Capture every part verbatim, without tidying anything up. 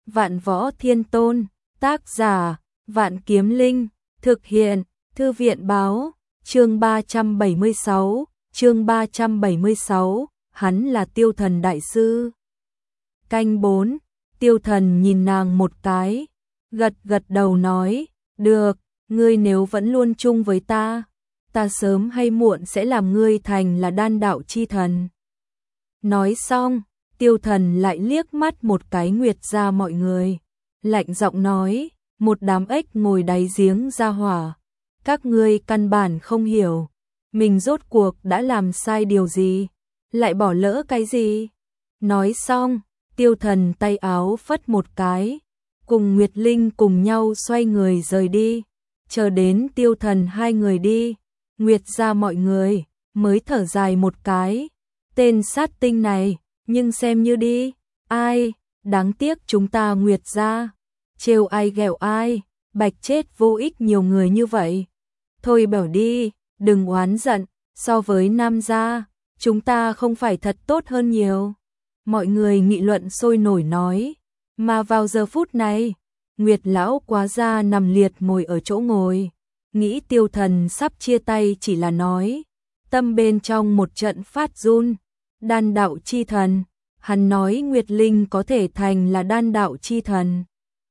Vạn Võ Thiên Tôn, tác giả, Vạn Kiếm Linh, thực hiện, Thư viện báo, chương ba trăm bảy mươi sáu, chương ba trăm bảy mươi sáu, hắn là Tiêu Thần Đại Sư. Canh bốn, Tiêu Thần nhìn nàng một cái, gật gật đầu nói, được, ngươi nếu vẫn luôn chung với ta, ta sớm hay muộn sẽ làm ngươi thành là đan đạo chi thần. Nói xong, Tiêu Thần lại liếc mắt một cái Nguyệt gia mọi người, lạnh giọng nói, một đám ếch ngồi đáy giếng ra hỏa, các ngươi căn bản không hiểu, mình rốt cuộc đã làm sai điều gì, lại bỏ lỡ cái gì. Nói xong, Tiêu Thần tay áo phất một cái, cùng Nguyệt Linh cùng nhau xoay người rời đi, chờ đến Tiêu Thần hai người đi, Nguyệt gia mọi người mới thở dài một cái, tên sát tinh này, nhưng xem như đi, ai, đáng tiếc chúng ta Nguyệt gia, trêu ai ghẹo ai, bạch chết vô ích nhiều người như vậy. Thôi bỏ đi, đừng oán giận, so với Nam gia, chúng ta không phải thật tốt hơn nhiều. Mọi người nghị luận sôi nổi nói, mà vào giờ phút này, Nguyệt lão quá gia nằm liệt ngồi ở chỗ ngồi, nghĩ Tiêu Thần sắp chia tay chỉ là nói, tâm bên trong một trận phát run, đan đạo chi thần, hắn nói Nguyệt Linh có thể thành là đan đạo chi thần.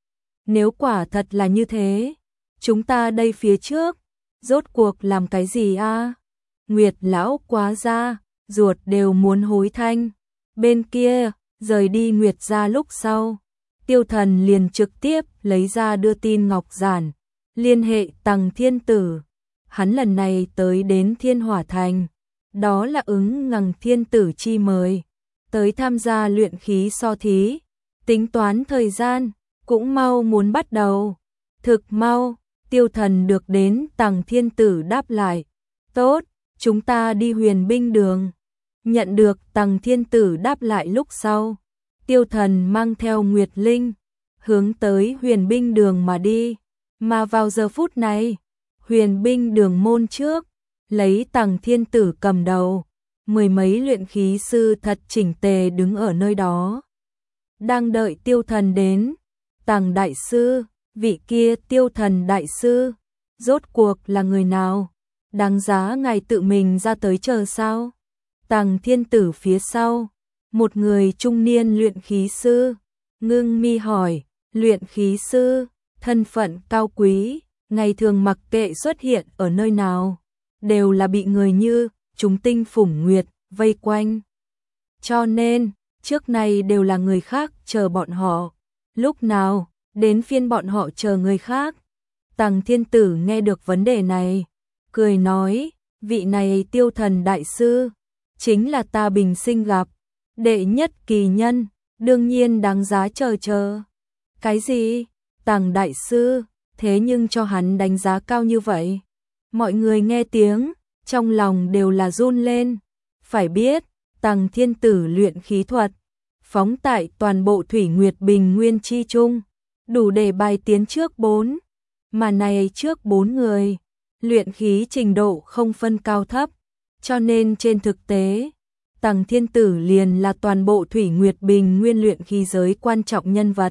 Nếu quả thật là như thế, chúng ta đây phía trước, rốt cuộc làm cái gì a? Nguyệt lão quá gia, ruột đều muốn hối thanh. Bên kia, rời đi Nguyệt gia lúc sau, Tiêu Thần liền trực tiếp lấy ra đưa tin ngọc giản, liên hệ Tằng Thiên Tử. Hắn lần này tới đến Thiên Hỏa Thành, đó là ứng ngằng Thiên Tử chi mời, tới tham gia luyện khí so thí, tính toán thời gian, cũng mau muốn bắt đầu. Thực mau, Tiêu Thần được đến Tằng Thiên Tử đáp lại, tốt, chúng ta đi Huyền Binh Đường. Nhận được Tằng Thiên Tử đáp lại lúc sau, Tiêu Thần mang theo Nguyệt Linh, hướng tới Huyền Binh Đường mà đi, mà vào giờ phút này, Huyền Binh Đường môn trước, lấy Tằng Thiên Tử cầm đầu, mười mấy luyện khí sư thật chỉnh tề đứng ở nơi đó, đang đợi Tiêu Thần đến. Tằng Đại Sư, vị kia Tiêu Thần Đại Sư, rốt cuộc là người nào? Đáng giá ngài tự mình ra tới chờ sao? Tằng Thiên Tử phía sau, một người trung niên luyện khí sư, ngưng mi hỏi, luyện khí sư, thân phận cao quý, ngày thường mặc kệ xuất hiện ở nơi nào, đều là bị người như chúng tinh phủng nguyệt vây quanh. Cho nên, trước này đều là người khác chờ bọn họ, lúc nào đến phiên bọn họ chờ người khác. Tằng Thiên Tử nghe được vấn đề này, cười nói, vị này Tiêu Thần Đại Sư, chính là ta bình sinh gặp, đệ nhất kỳ nhân, đương nhiên đáng giá chờ chờ. Cái gì? Tằng Đại Sư, thế nhưng cho hắn đánh giá cao như vậy. Mọi người nghe tiếng, trong lòng đều là run lên. Phải biết, Tằng Thiên Tử luyện khí thuật, phóng tại toàn bộ Thủy Nguyệt Bình Nguyên chi chung, đủ để bài tiến trước bốn. Mà này trước bốn người, luyện khí trình độ không phân cao thấp, cho nên trên thực tế, Tằng Thiên Tử liền là toàn bộ Thủy Nguyệt Bình Nguyên luyện khí giới quan trọng nhân vật.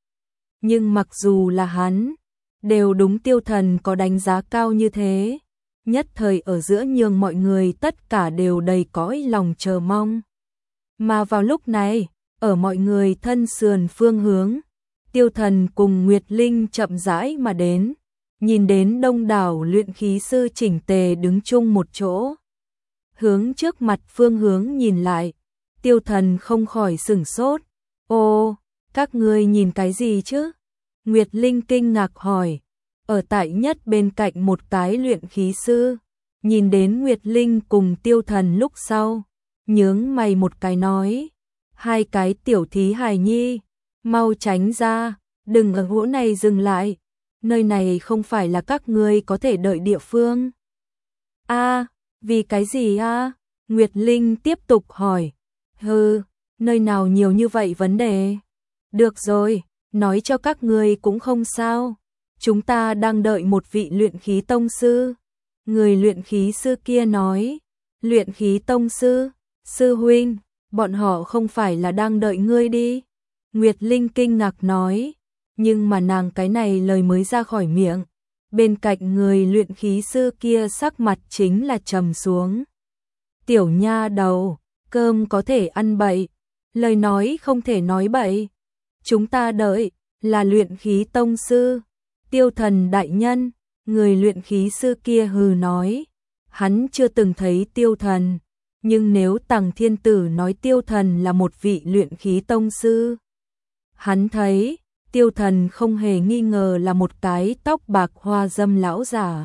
Nhưng mặc dù là hắn, đều đúng Tiêu Thần có đánh giá cao như thế, nhất thời ở giữa nhường mọi người tất cả đều đầy cõi lòng chờ mong. Mà vào lúc này, ở mọi người thân sườn phương hướng, Tiêu Thần cùng Nguyệt Linh chậm rãi mà đến, nhìn đến đông đảo luyện khí sư chỉnh tề đứng chung một chỗ. Hướng trước mặt phương hướng nhìn lại, Tiêu Thần không khỏi sửng sốt. Ô, các ngươi nhìn cái gì chứ? Nguyệt Linh kinh ngạc hỏi. Ở tại nhất bên cạnh một cái luyện khí sư, nhìn đến Nguyệt Linh cùng Tiêu Thần lúc sau, nhướng mày một cái nói, hai cái tiểu thí hài nhi, mau tránh ra, đừng ở chỗ này dừng lại, nơi này không phải là các ngươi có thể đợi địa phương. A, vì cái gì a? Nguyệt Linh tiếp tục hỏi. Hừ, nơi nào nhiều như vậy vấn đề? Được rồi, nói cho các ngươi cũng không sao. Chúng ta đang đợi một vị luyện khí tông sư. Người luyện khí sư kia nói. Luyện khí tông sư, sư huynh, bọn họ không phải là đang đợi ngươi đi. Nguyệt Linh kinh ngạc nói, nhưng mà nàng cái này lời mới ra khỏi miệng, bên cạnh người luyện khí sư kia sắc mặt chính là trầm xuống. Tiểu nha đầu, cơm có thể ăn bậy, lời nói không thể nói bậy. Chúng ta đợi, là luyện khí tông sư, Tiêu Thần đại nhân, người luyện khí sư kia hừ nói. Hắn chưa từng thấy Tiêu Thần, nhưng nếu Tằng Thiên Tử nói Tiêu Thần là một vị luyện khí tông sư, hắn thấy Tiêu Thần không hề nghi ngờ là một cái tóc bạc hoa dâm lão giả.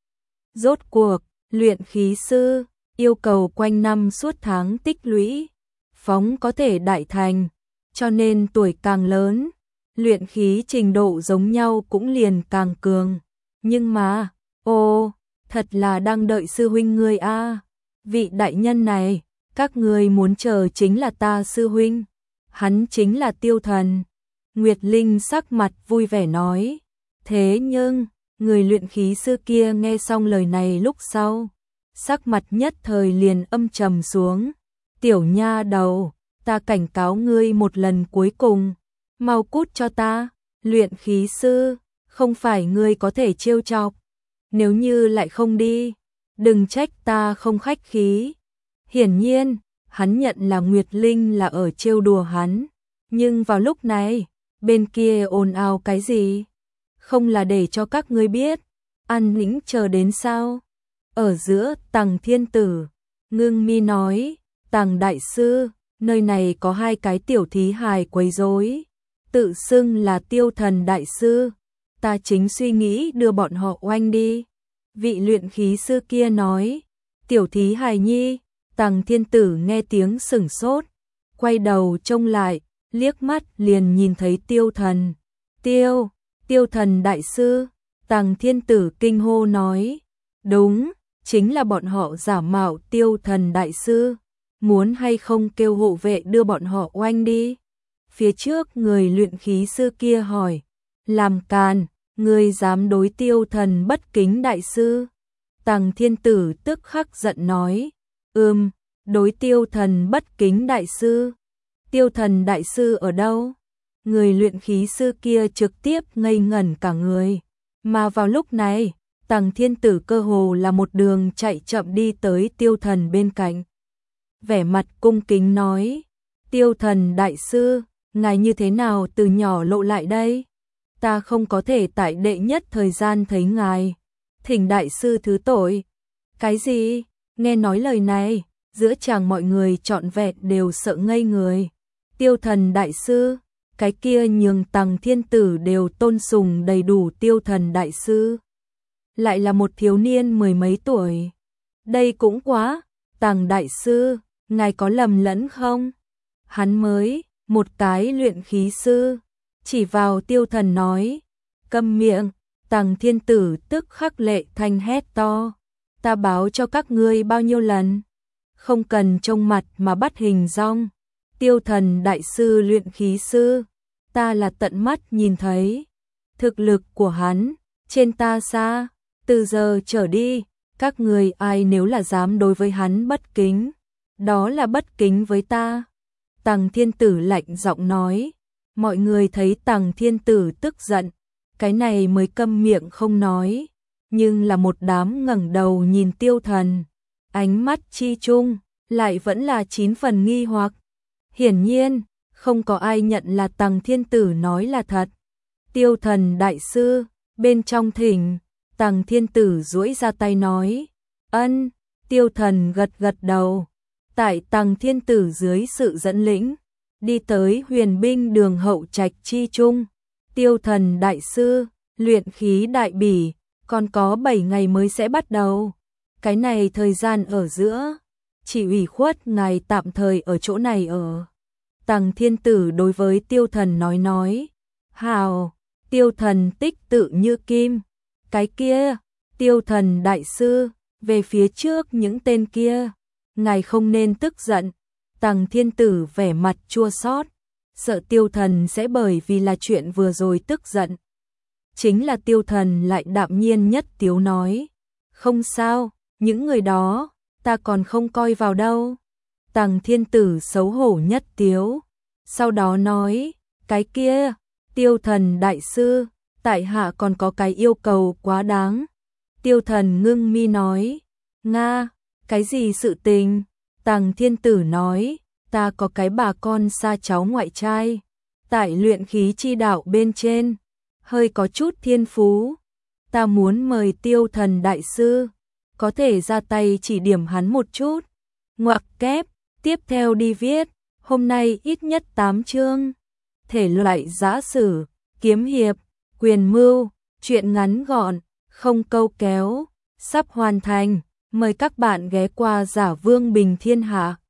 Rốt cuộc, luyện khí sư yêu cầu quanh năm suốt tháng tích lũy, phóng có thể đại thành, cho nên tuổi càng lớn, luyện khí trình độ giống nhau cũng liền càng cường. Nhưng mà, ô, thật là đang đợi sư huynh ngươi a. Vị đại nhân này, các ngươi muốn chờ chính là ta sư huynh, hắn chính là Tiêu Thần. Nguyệt Linh sắc mặt vui vẻ nói. Thế nhưng, người luyện khí sư kia nghe xong lời này lúc sau, sắc mặt nhất thời liền âm trầm xuống. Tiểu nha đầu, ta cảnh cáo ngươi một lần cuối cùng, mau cút cho ta, luyện khí sư, không phải ngươi có thể trêu chọc. Nếu như lại không đi, đừng trách ta không khách khí. Hiển nhiên, hắn nhận là Nguyệt Linh là ở trêu đùa hắn, nhưng vào lúc này, bên kia ồn ào cái gì? Không là để cho các ngươi biết, an nĩnh chờ đến sao? Ở giữa Tằng Thiên Tử, ngưng mi nói, Tằng đại sư, nơi này có hai cái tiểu thí hài quấy rối, tự xưng là Tiêu Thần đại sư, ta chính suy nghĩ đưa bọn họ oanh đi. Vị luyện khí sư kia nói, tiểu thí hài nhi. Tằng Thiên Tử nghe tiếng sửng sốt, quay đầu trông lại, liếc mắt liền nhìn thấy Tiêu Thần. Tiêu, Tiêu Thần đại sư, Tằng Thiên Tử kinh hô nói, đúng, chính là bọn họ giả mạo Tiêu Thần đại sư, muốn hay không kêu hộ vệ đưa bọn họ oanh đi. Phía trước người luyện khí sư kia hỏi, làm càn, ngươi dám đối Tiêu Thần bất kính đại sư? Tằng Thiên Tử tức khắc giận nói, ừm, đối Tiêu Thần bất kính đại sư. Tiêu Thần đại sư ở đâu? Người luyện khí sư kia trực tiếp ngây ngẩn cả người. Mà vào lúc này, Tằng Thiên Tử cơ hồ là một đường chạy chậm đi tới Tiêu Thần bên cạnh. Vẻ mặt cung kính nói, Tiêu Thần đại sư, ngài như thế nào từ nhỏ lộ lại đây? Ta không có thể tại đệ nhất thời gian thấy ngài. Thỉnh đại sư thứ tội. Cái gì? Nghe nói lời này, giữa chàng mọi người trọn vẹn đều sợ ngây người. Tiêu Thần đại sư, cái kia nhường Tằng Thiên Tử đều tôn sùng đầy đủ Tiêu Thần đại sư. Lại là một thiếu niên mười mấy tuổi. Đây cũng quá, Tằng đại sư, ngài có lầm lẫn không? Hắn mới, một cái luyện khí sư, chỉ vào Tiêu Thần nói, câm miệng. Tằng Thiên Tử tức khắc lệ thanh hét to, ta báo cho các ngươi bao nhiêu lần, không cần trông mặt mà bắt hình dong. Tiêu Thần đại sư luyện khí sư, ta là tận mắt nhìn thấy, thực lực của hắn trên ta xa, từ giờ trở đi, các người ai nếu là dám đối với hắn bất kính, đó là bất kính với ta. Tằng Thiên Tử lạnh giọng nói, mọi người thấy Tằng Thiên Tử tức giận, cái này mới câm miệng không nói, nhưng là một đám ngẩng đầu nhìn Tiêu Thần, ánh mắt chi chung lại vẫn là chín phần nghi hoặc. Hiển nhiên, không có ai nhận là Tằng Thiên Tử nói là thật. Tiêu Thần đại sư, bên trong thỉnh, Tằng Thiên Tử duỗi ra tay nói, ân. Tiêu Thần gật gật đầu. Tại Tằng Thiên Tử dưới sự dẫn lĩnh, đi tới huyền binh đường hậu trạch chi chung. Tiêu Thần đại sư, luyện khí đại bỉ, còn có bảy ngày mới sẽ bắt đầu. Cái này thời gian ở giữa, chỉ ủy khuất ngài tạm thời ở chỗ này ở. Tằng Thiên Tử đối với Tiêu Thần nói nói, hào. Tiêu Thần tích tự như kim. Cái kia, Tiêu Thần đại sư, về phía trước những tên kia, ngài không nên tức giận. Tằng Thiên Tử vẻ mặt chua xót, sợ Tiêu Thần sẽ bởi vì là chuyện vừa rồi tức giận. Chính là Tiêu Thần lại đạm nhiên nhất tiếu nói, không sao, những người đó, ta còn không coi vào đâu. Tằng Thiên Tử xấu hổ nhất tiếu, sau đó nói, Cái kia, Tiêu Thần đại sư, tại hạ còn có cái yêu cầu quá đáng. Tiêu Thần ngưng mi nói, Nga, cái gì sự tình? Tằng Thiên Tử nói, ta có cái bà con xa cháu ngoại trai, tại luyện khí chi đạo bên trên, hơi có chút thiên phú. Ta muốn mời Tiêu Thần đại sư, có thể ra tay chỉ điểm hắn một chút. Ngoặc kép, tiếp theo đi viết, hôm nay ít nhất tám chương. Thể loại giã sử, kiếm hiệp, quyền mưu, truyện ngắn gọn, không câu kéo, sắp hoàn thành. Mời các bạn ghé qua Giả Vương Bình Thiên Hạ.